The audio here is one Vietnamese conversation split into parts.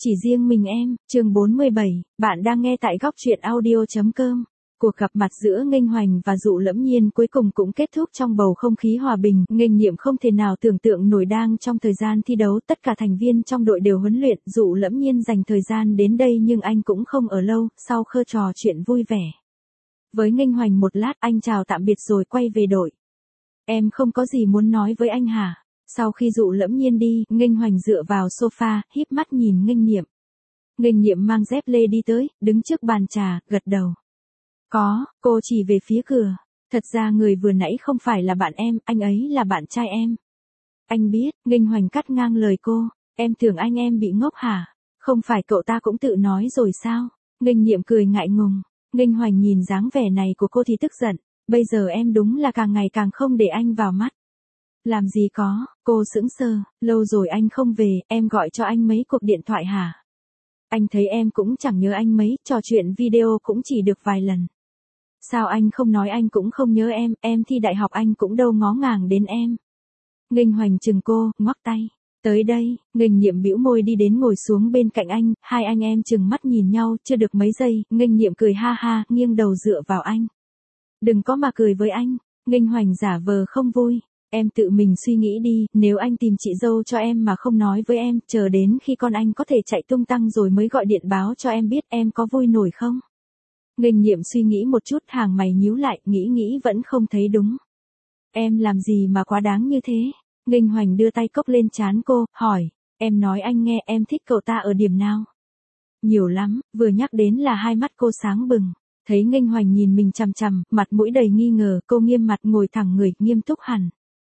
Chỉ riêng mình em, chương 47, bạn đang nghe tại góc truyện audio.com. Cuộc gặp mặt giữa Nghênh Hoành và Dụ Lẫm Nhiên cuối cùng cũng kết thúc trong bầu không khí hòa bình. Nghênh Nhiệm không thể nào tưởng tượng nổi đang trong thời gian thi đấu tất cả thành viên trong đội đều huấn luyện. Dụ Lẫm Nhiên dành thời gian đến đây nhưng anh cũng không ở lâu, sau khơ trò chuyện vui vẻ với Nghênh Hoành một lát, anh chào tạm biệt rồi quay về đội. Em không có gì muốn nói với anh hả? Sau khi Dụ Lẫm Nhiên đi, Nghênh Hoành dựa vào sofa, híp mắt nhìn Nghênh Nhiệm. Nghênh Nhiệm mang dép lê đi tới, đứng trước bàn trà, gật đầu. Có, cô chỉ về phía cửa. Thật ra người vừa nãy không phải là bạn em, anh ấy là bạn trai em. Anh biết, Nghênh Hoành cắt ngang lời cô. Em tưởng anh em bị ngốc hả? Không phải cậu ta cũng tự nói rồi sao? Nghênh Nhiệm cười ngại ngùng. Nghênh Hoành nhìn dáng vẻ này của cô thì tức giận. Bây giờ em đúng là càng ngày càng không để anh vào mắt. Làm gì có, cô sững sờ, lâu rồi anh không về, em gọi cho anh mấy cuộc điện thoại hả? Anh thấy em cũng chẳng nhớ anh mấy, trò chuyện video cũng chỉ được vài lần. Sao anh không nói anh cũng không nhớ em thi đại học anh cũng đâu ngó ngàng đến em. Nghênh Hoành chừng cô, ngoắc tay. Tới đây, Nghênh Nhiệm bĩu môi đi đến ngồi xuống bên cạnh anh, hai anh em chừng mắt nhìn nhau, chưa được mấy giây, Nghênh Nhiệm cười ha ha, nghiêng đầu dựa vào anh. Đừng có mà cười với anh, Nghênh Hoành giả vờ không vui. Em tự mình suy nghĩ đi, nếu anh tìm chị dâu cho em mà không nói với em, chờ đến khi con anh có thể chạy tung tăng rồi mới gọi điện báo cho em biết, em có vui nổi không? Nghênh Nhiệm suy nghĩ một chút, hàng mày nhíu lại, nghĩ vẫn không thấy đúng. Em làm gì mà quá đáng như thế? Nghênh Hoành đưa tay cốc lên trán cô, hỏi, em nói anh nghe, em thích cậu ta ở điểm nào? Nhiều lắm, vừa nhắc đến là hai mắt cô sáng bừng. Thấy Nghênh Hoành nhìn mình chằm chằm, mặt mũi đầy nghi ngờ, cô nghiêm mặt ngồi thẳng người, nghiêm túc hẳn.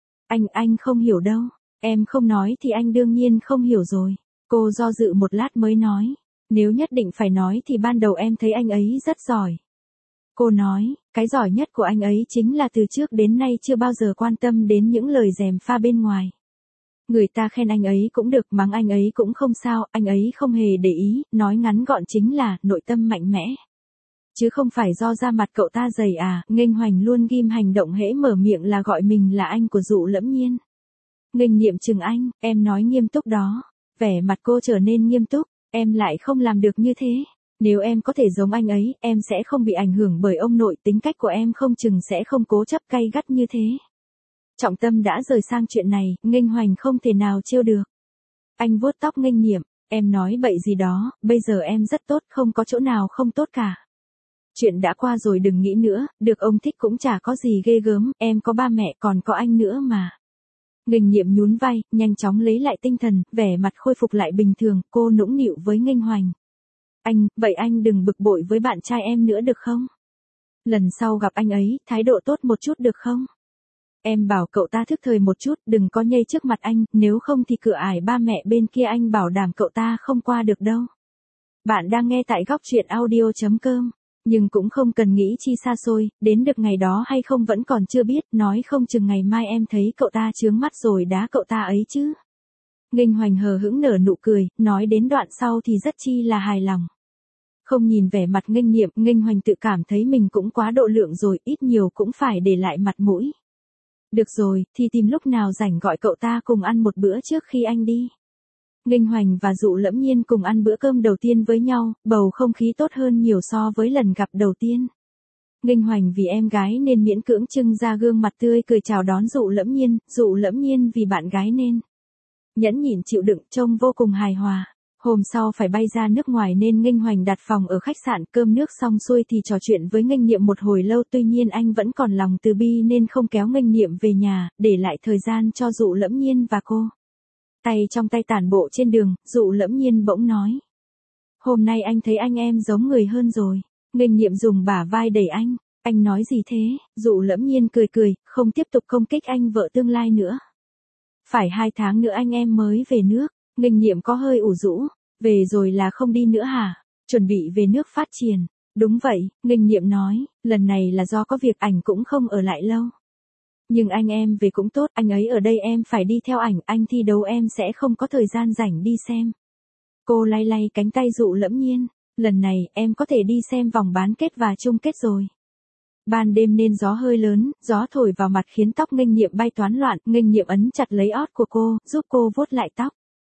Anh không hiểu đâu, em không nói thì anh đương nhiên không hiểu rồi. Cô do dự một lát mới nói, nếu nhất định phải nói thì ban đầu em thấy anh ấy rất giỏi. Cô nói, cái giỏi nhất của anh ấy chính là từ trước đến nay chưa bao giờ quan tâm đến những lời gièm pha bên ngoài. Người ta khen anh ấy cũng được, mắng anh ấy cũng không sao, anh ấy không hề để ý, nói ngắn gọn chính là nội tâm mạnh mẽ. Chứ không phải do da mặt cậu ta dày à. Nghênh Hoành luôn ghim hành động hễ mở miệng là gọi mình là anh của Dụ Lẫm Nhiên. Nghênh Nhiệm chừng anh, em nói nghiêm túc đó. Vẻ mặt cô trở nên nghiêm túc, em lại không làm được như thế. Nếu em có thể giống anh ấy, em sẽ không bị ảnh hưởng bởi ông nội, tính cách của em không chừng sẽ không cố chấp gay gắt như thế. Trọng tâm đã rời sang chuyện này, Nghênh Hoành không thể nào trêu được. Anh vuốt tóc Nghênh Nhiệm, em nói bậy gì đó, bây giờ em rất tốt, không có chỗ nào không tốt cả. Chuyện đã qua rồi đừng nghĩ nữa, được ông thích cũng chả có gì ghê gớm, em có ba mẹ còn có anh nữa mà. Nghênh Nhiệm nhún vai, nhanh chóng lấy lại tinh thần, vẻ mặt khôi phục lại bình thường, cô nũng nịu với Nghênh Hoành. Vậy anh đừng bực bội với bạn trai em nữa được không? Lần sau gặp anh ấy, thái độ tốt một chút được không? Em bảo cậu ta thức thời một chút, đừng có nhây trước mặt anh, nếu không thì cửa ải ba mẹ bên kia anh bảo đảm cậu ta không qua được đâu. Bạn đang nghe tại góc truyện audio.com. Nhưng cũng không cần nghĩ chi xa xôi, đến được ngày đó hay không vẫn còn chưa biết, nói không chừng ngày mai em thấy cậu ta chướng mắt rồi đá cậu ta ấy chứ. Nghênh Hoành hờ hững nở nụ cười, nói đến đoạn sau thì rất chi là hài lòng. Không nhìn vẻ mặt Nghênh Nhiệm, Nghênh Hoành tự cảm thấy mình cũng quá độ lượng rồi, ít nhiều cũng phải để lại mặt mũi. Được rồi, thì tìm lúc nào rảnh gọi cậu ta cùng ăn một bữa trước khi anh đi. Nghênh Hoành và Dụ Lẫm Nhiên cùng ăn bữa cơm đầu tiên với nhau, bầu không khí tốt hơn nhiều so với lần gặp đầu tiên. Nghênh Hoành vì em gái nên miễn cưỡng trưng ra gương mặt tươi cười chào đón Dụ Lẫm Nhiên vì bạn gái nên nhẫn nhịn chịu đựng, trông vô cùng hài hòa. Hôm sau phải bay ra nước ngoài nên Nghênh Hoành đặt phòng ở khách sạn, cơm nước xong xuôi thì trò chuyện với Nghênh Nhiệm một hồi lâu, tuy nhiên anh vẫn còn lòng từ bi nên không kéo Nghênh Nhiệm về nhà, để lại thời gian cho Dụ Lẫm Nhiên và cô. Tay trong tay tản bộ trên đường, Dụ Lẫm Nhiên bỗng nói. Hôm nay anh thấy anh em giống người hơn rồi. Nghênh Nhiệm dùng bả vai đẩy anh nói gì thế? Dụ Lẫm Nhiên cười, không tiếp tục công kích anh vợ tương lai nữa. Phải 2 tháng nữa anh em mới về nước. Nghênh Nhiệm có hơi ủ rũ, về rồi là không đi nữa hả? Chuẩn bị về nước phát triển. Đúng vậy, Nghênh Nhiệm nói, lần này là do có việc, ảnh cũng không ở lại lâu. Nhưng anh em về cũng tốt, anh ấy ở đây em phải đi theo ảnh, anh thi đấu em sẽ không có thời gian rảnh đi xem. Cô lay lay cánh tay Dụ Lẫm Nhiên, lần này em có thể đi xem vòng bán kết và chung kết rồi. Ban đêm nên gió hơi lớn, gió thổi vào mặt khiến tóc Nghênh Nhiệm bay toán loạn, Nghênh Nhiệm ấn chặt lấy ót của cô, giúp cô vuốt lại tóc.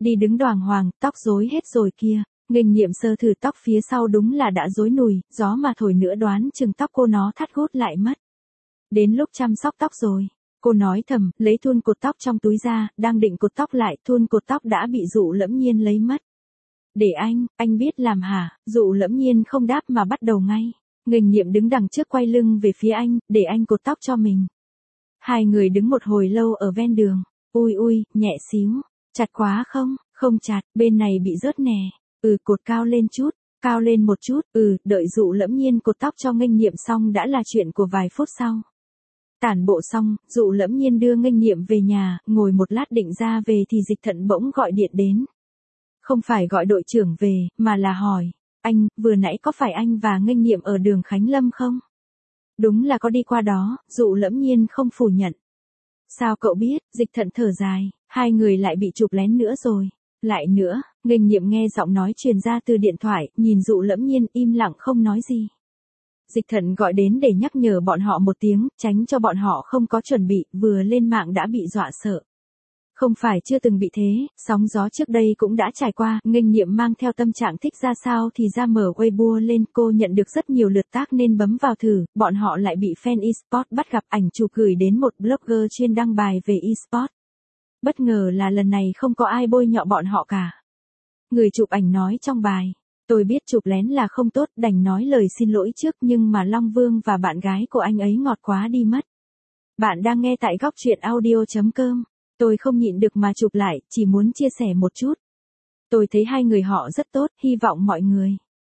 đi đứng đoàng hoàng, tóc rối hết rồi kia. Nghênh Nhiệm sơ thử tóc phía sau đúng là đã rối nùi, gió mà thổi nữa đoán chừng tóc cô nó thắt gút lại mất. Đến lúc chăm sóc tóc rồi. Cô nói thầm, lấy thun cột tóc trong túi ra, đang định cột tóc lại, thun cột tóc đã bị Dụ Lẫm Nhiên lấy mất. Để anh biết làm hả? Dụ Lẫm Nhiên không đáp mà bắt đầu ngay. Nghênh Nhiệm đứng đằng trước quay lưng về phía anh, để anh cột tóc cho mình. Hai người đứng một hồi lâu ở ven đường. Ui, nhẹ xíu. Chặt quá không? Không chặt, bên này bị rớt nè. Cột cao lên chút, cao lên một chút. Đợi Dụ Lẫm Nhiên cột tóc cho Nghênh Nhiệm xong đã là chuyện của vài phút sau. Tản bộ xong, Dụ Lẫm Nhiên đưa Nghênh Nhiệm về nhà, ngồi một lát định ra về thì Dịch Thận bỗng gọi điện đến. Không phải gọi đội trưởng về, mà là hỏi, anh, vừa nãy có phải anh và Nghênh Nhiệm ở đường Khánh Lâm không? Đúng là có đi qua đó, Dụ Lẫm Nhiên không phủ nhận. Sao cậu biết? Dịch Thận thở dài, hai người lại bị chụp lén nữa rồi. Lại nữa, Nghênh Nhiệm nghe giọng nói truyền ra từ điện thoại, nhìn Dụ Lẫm Nhiên im lặng không nói gì. Dịch Thận gọi đến để nhắc nhở bọn họ một tiếng, tránh cho bọn họ không có chuẩn bị, vừa lên mạng đã bị dọa sợ. Không phải chưa từng bị thế, sóng gió trước đây cũng đã trải qua, Nghênh Nhiệm mang theo tâm trạng thích ra sao thì ra mở Weibo lên, cô nhận được rất nhiều lượt tác nên bấm vào thử, bọn họ lại bị fan eSport bắt gặp ảnh chụp gửi đến một blogger chuyên đăng bài về eSport. Bất ngờ là lần này không có ai bôi nhọ bọn họ cả. Người chụp ảnh nói trong bài, tôi biết chụp lén là không tốt, đành nói lời xin lỗi trước nhưng mà Long Vương và bạn gái của anh ấy ngọt quá đi mất. Bạn đang nghe tại góc truyện audio.com. Tôi không nhịn được mà chụp lại, chỉ muốn chia sẻ một chút. Tôi thấy hai người họ rất tốt, hy vọng mọi người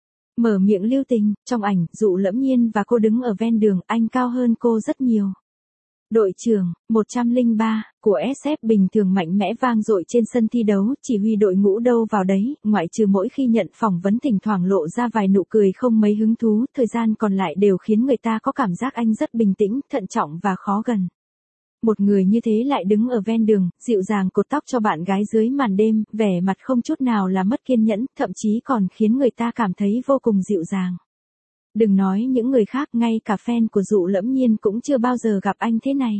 mở miệng lưu tình. Trong ảnh, Dụ Lẫm Nhiên và cô đứng ở ven đường, anh cao hơn cô rất nhiều. Đội trưởng, 103, của SF bình thường mạnh mẽ vang dội trên sân thi đấu, chỉ huy đội ngũ đâu vào đấy, ngoại trừ mỗi khi nhận phỏng vấn thỉnh thoảng lộ ra vài nụ cười không mấy hứng thú, thời gian còn lại đều khiến người ta có cảm giác anh rất bình tĩnh, thận trọng và khó gần. Một người như thế lại đứng ở ven đường, dịu dàng cột tóc cho bạn gái dưới màn đêm, vẻ mặt không chút nào là mất kiên nhẫn, thậm chí còn khiến người ta cảm thấy vô cùng dịu dàng. Đừng nói những người khác, ngay cả fan của Dụ Lẫm Nhiên cũng chưa bao giờ gặp anh thế này.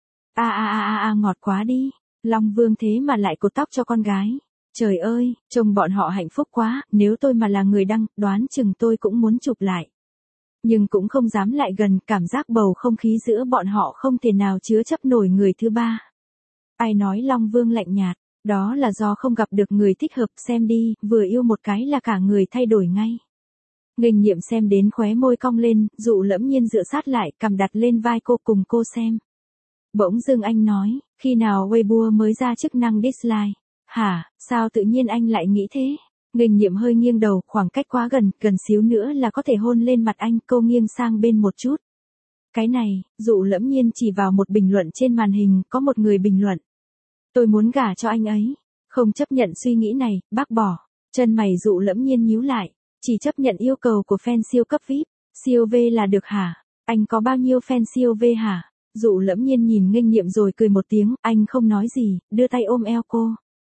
Ngọt quá đi. Long Vương thế mà lại cột tóc cho con gái. Trời ơi, trông bọn họ hạnh phúc quá, nếu tôi mà là người đăng, đoán chừng tôi cũng muốn chụp lại. Nhưng cũng không dám lại gần, cảm giác bầu không khí giữa bọn họ không thể nào chứa chấp nổi người thứ ba. Ai nói Long Vương lạnh nhạt, đó là do không gặp được người thích hợp, xem đi, vừa yêu một cái là cả người thay đổi ngay. Nghênh Nhiệm xem đến khóe môi cong lên, Dụ Lẫm Nhiên dựa sát lại, cằm đặt lên vai cô cùng cô xem. Bỗng dưng anh nói, khi nào Weibo mới ra chức năng dislike? Hả, sao tự nhiên anh lại nghĩ thế? Nghênh Nhiệm hơi nghiêng đầu, khoảng cách quá gần, gần xíu nữa là có thể hôn lên mặt anh, cô nghiêng sang bên một chút. Cái này, Dụ Lẫm Nhiên chỉ vào một bình luận trên màn hình, có một người bình luận. Tôi muốn gả cho anh ấy. Không chấp nhận suy nghĩ này, bác bỏ. Chân mày Dụ Lẫm Nhiên nhíu lại. Chỉ chấp nhận yêu cầu của fan siêu cấp VIP. Siêu V là được hả? Anh có bao nhiêu fan siêu V hả? Dụ Lẫm Nhiên nhìn Nghênh Nhiệm rồi cười một tiếng, anh không nói gì, đưa tay ôm eo cô.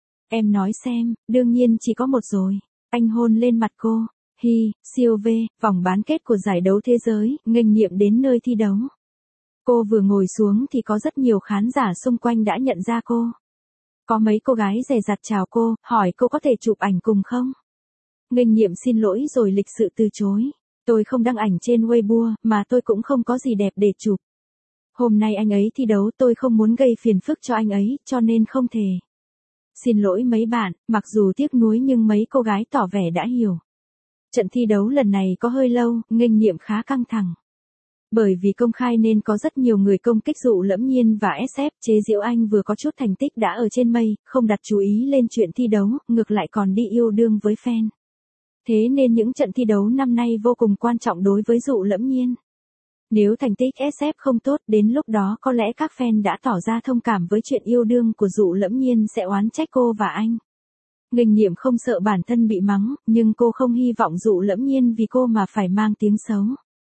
Em nói xem, đương nhiên chỉ có một rồi. Anh hôn lên mặt cô. Siêu V, vòng bán kết của giải đấu thế giới, Nghênh Nhiệm đến nơi thi đấu. Cô vừa ngồi xuống thì có rất nhiều khán giả xung quanh đã nhận ra cô. Có mấy cô gái dè dặt chào cô, hỏi cô có thể chụp ảnh cùng không? Nghênh Nhiệm xin lỗi rồi lịch sự từ chối. Tôi không đăng ảnh trên Weibo, mà tôi cũng không có gì đẹp để chụp. Hôm nay anh ấy thi đấu, tôi không muốn gây phiền phức cho anh ấy, cho nên không thể. Xin lỗi mấy bạn, mặc dù tiếc nuối nhưng mấy cô gái tỏ vẻ đã hiểu. Trận thi đấu lần này có hơi lâu, Nghênh Nhiệm khá căng thẳng. Bởi vì công khai nên có rất nhiều người công kích Dụ Lẫm Nhiên và SF, chế giễu anh vừa có chút thành tích đã ở trên mây, không đặt chú ý lên chuyện thi đấu, ngược lại còn đi yêu đương với fan. Thế nên những trận thi đấu năm nay vô cùng quan trọng đối với Dụ Lẫm Nhiên. Nếu thành tích SF không tốt, đến lúc đó có lẽ các fan đã tỏ ra thông cảm với chuyện yêu đương của Dụ Lẫm Nhiên sẽ oán trách cô và anh. Nghênh Nhiệm không sợ bản thân bị mắng, nhưng cô không hy vọng Dụ Lẫm Nhiên vì cô mà phải mang tiếng xấu.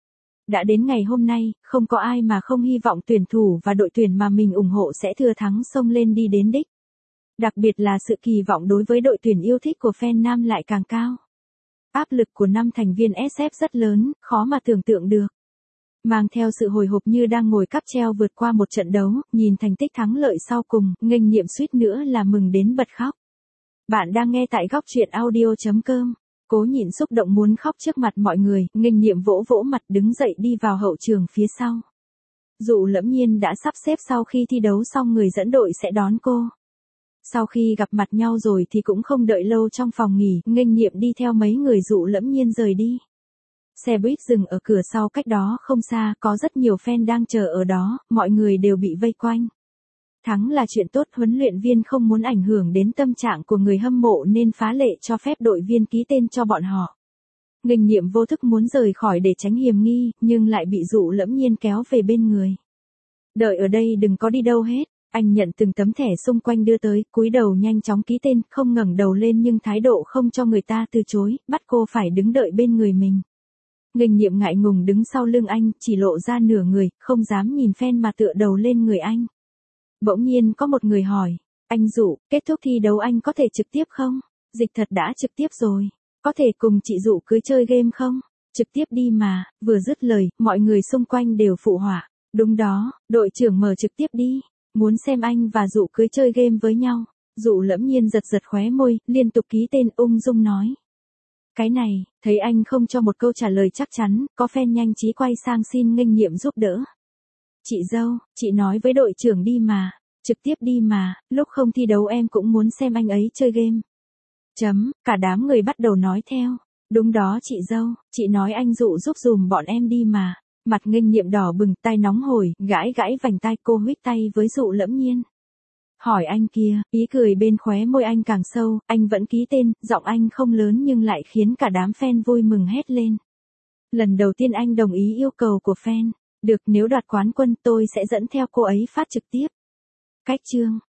Đã đến ngày hôm nay, không có ai mà không hy vọng tuyển thủ và đội tuyển mà mình ủng hộ sẽ thừa thắng xông lên đi đến đích. Đặc biệt là sự kỳ vọng đối với đội tuyển yêu thích của fan nam lại càng cao. Áp lực của 5 thành viên SF rất lớn, khó mà tưởng tượng được. Mang theo sự hồi hộp như đang ngồi cáp treo vượt qua một trận đấu, nhìn thành tích thắng lợi sau cùng, Nghênh Nhiệm suýt nữa là mừng đến bật khóc. Bạn đang nghe tại góc truyện audio.com. Cố nhịn xúc động muốn khóc trước mặt mọi người, Nghênh Nhiệm vỗ vỗ mặt đứng dậy đi vào hậu trường phía sau. Dụ Lẫm Nhiên đã sắp xếp sau khi thi đấu xong người dẫn đội sẽ đón cô. Sau khi gặp mặt nhau rồi thì cũng không đợi lâu trong phòng nghỉ, Nghênh Nhiệm đi theo mấy người Dụ Lẫm Nhiên rời đi. Xe buýt dừng ở cửa sau cách đó không xa, có rất nhiều fan đang chờ ở đó, mọi người đều bị vây quanh. Thắng là chuyện tốt, huấn luyện viên không muốn ảnh hưởng đến tâm trạng của người hâm mộ nên phá lệ cho phép đội viên ký tên cho bọn họ. Nghênh Nhiệm vô thức muốn rời khỏi để tránh hiểm nghi, nhưng lại bị Dụ Lẫm Nhiên kéo về bên người. Đợi ở đây, đừng có đi đâu hết. Anh nhận từng tấm thẻ xung quanh đưa tới, cúi đầu nhanh chóng ký tên, không ngẩng đầu lên nhưng thái độ không cho người ta từ chối, bắt cô phải đứng đợi bên người mình. Nghênh Nhiệm ngại ngùng đứng sau lưng anh, chỉ lộ ra nửa người, không dám nhìn fan mà tựa đầu lên người anh. Bỗng nhiên có một người hỏi, anh Dụ, kết thúc thi đấu anh có thể trực tiếp không? Dịch Thật đã trực tiếp rồi. Có thể cùng chị Dụ cưới chơi game không? Trực tiếp đi mà. Vừa dứt lời, mọi người xung quanh đều phụ họa. Đúng đó, đội trưởng mở trực tiếp đi. Muốn xem anh và Dụ cưới chơi game với nhau. Dụ Lẫm Nhiên giật giật khóe môi, liên tục ký tên ung dung nói. Cái này, thấy anh không cho một câu trả lời chắc chắn, có fan nhanh trí quay sang xin Nghênh Nhiệm giúp đỡ. Chị dâu, chị nói với đội trưởng đi mà, trực tiếp đi mà, lúc không thi đấu em cũng muốn xem anh ấy chơi game. Cả đám người bắt đầu nói theo. Đúng đó chị dâu, chị nói anh Dụ giúp dùm bọn em đi mà. Mặt Nghênh Nhiệm đỏ bừng, tai nóng hổi, gãi gãi vành tai, cô huých tay với Dụ Lẫm Nhiên. Hỏi anh kia, ý cười bên khóe môi anh càng sâu, anh vẫn ký tên, giọng anh không lớn nhưng lại khiến cả đám fan vui mừng hét lên. Lần đầu tiên anh đồng ý yêu cầu của fan. Được, nếu đoạt quán quân tôi sẽ dẫn theo cô ấy phát trực tiếp. Cách chương.